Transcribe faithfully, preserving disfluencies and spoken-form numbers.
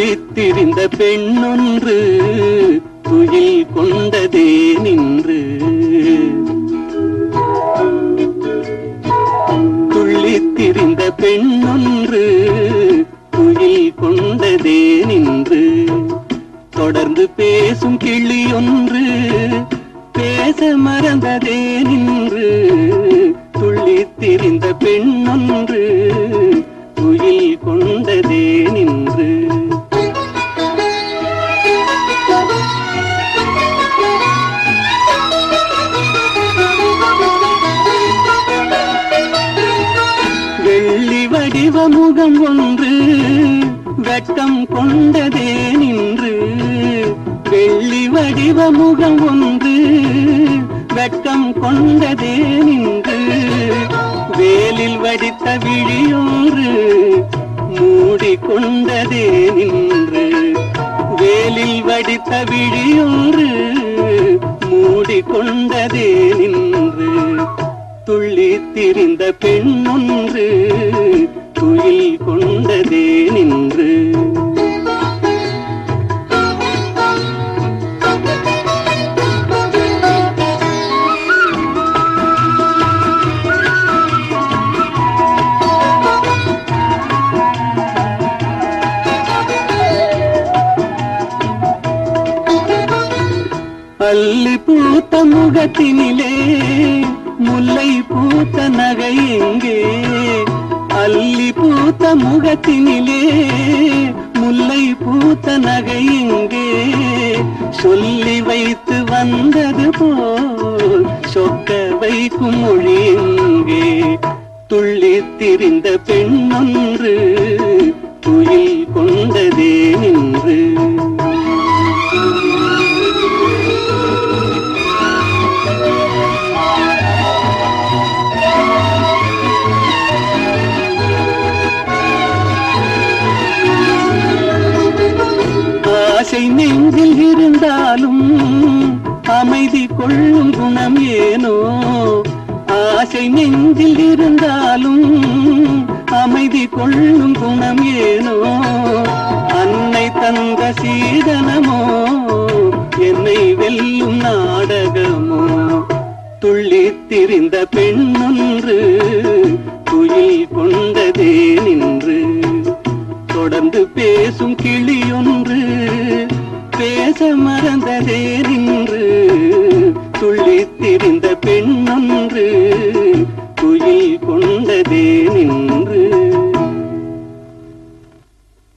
துள்ளித்திரிந்த பெண்ணொன்று துயில் கொண்டதே நின்று. துள்ளித்திரிந்த பெண்ணொன்று துயில் கொண்டதே நின்று. தொடர்ந்து பேசும் கிளி ஒன்று பேச மறந்ததே நின்று. துள்ளித்திரிந்த பெண்ணொன்று துயில் கொண்டதே நின்று. வெள்ளி வடிவ முகம் ஒன்று வெட்கம் கொண்டதே நின்று. வெள்ளி வடிவ முகம் ஒன்று வெட்கம் கொண்டதே நின்று. வேலில் வடித்த விழியொன்று மூடிக்கொண்டதே நின்று. வேலில் வடித்த விழியொன்று மூடிக்கொண்டதே நின்று. துள்ளித்திரிந்த பெண்ணொன்று துயில் கொண்டதே நின்று. அல்லி பூத்த முகத்தினிலே முல்லை பூத்த நகை எங்கே. அல்லி பூத்த முகத்தினிலே முல்லை பூத்த நகை எங்கே. சொல்லி வைத்து வந்தது போல் சொக்க வைக்கும் மொழி எங்கே. துள்ளித்திரிந்த பெண்ணொன்று துயில் கொண்டதே நின்று. ஆசை நெஞ்சில் இருந்தாலும் அமைதி கொள்ளும் குணம் ஏனோ. ஆசை நெஞ்சில் இருந்தாலும் அமைதி கொள்ளும் குணம் ஏனோ. அன்னை தந்த சீதனமோ என்னை வெல்லும் நாடகமோ. துள்ளித்திரிந்த பெண்ணொன்று துயில் கொண்டதே நின்று. தொடர்ந்து பேசும் கிளியொன்று பேச மறந்ததே நின்று. துள்ளித்திரிந்த பெண்ணொன்று துயில் கொண்டதே நின்று.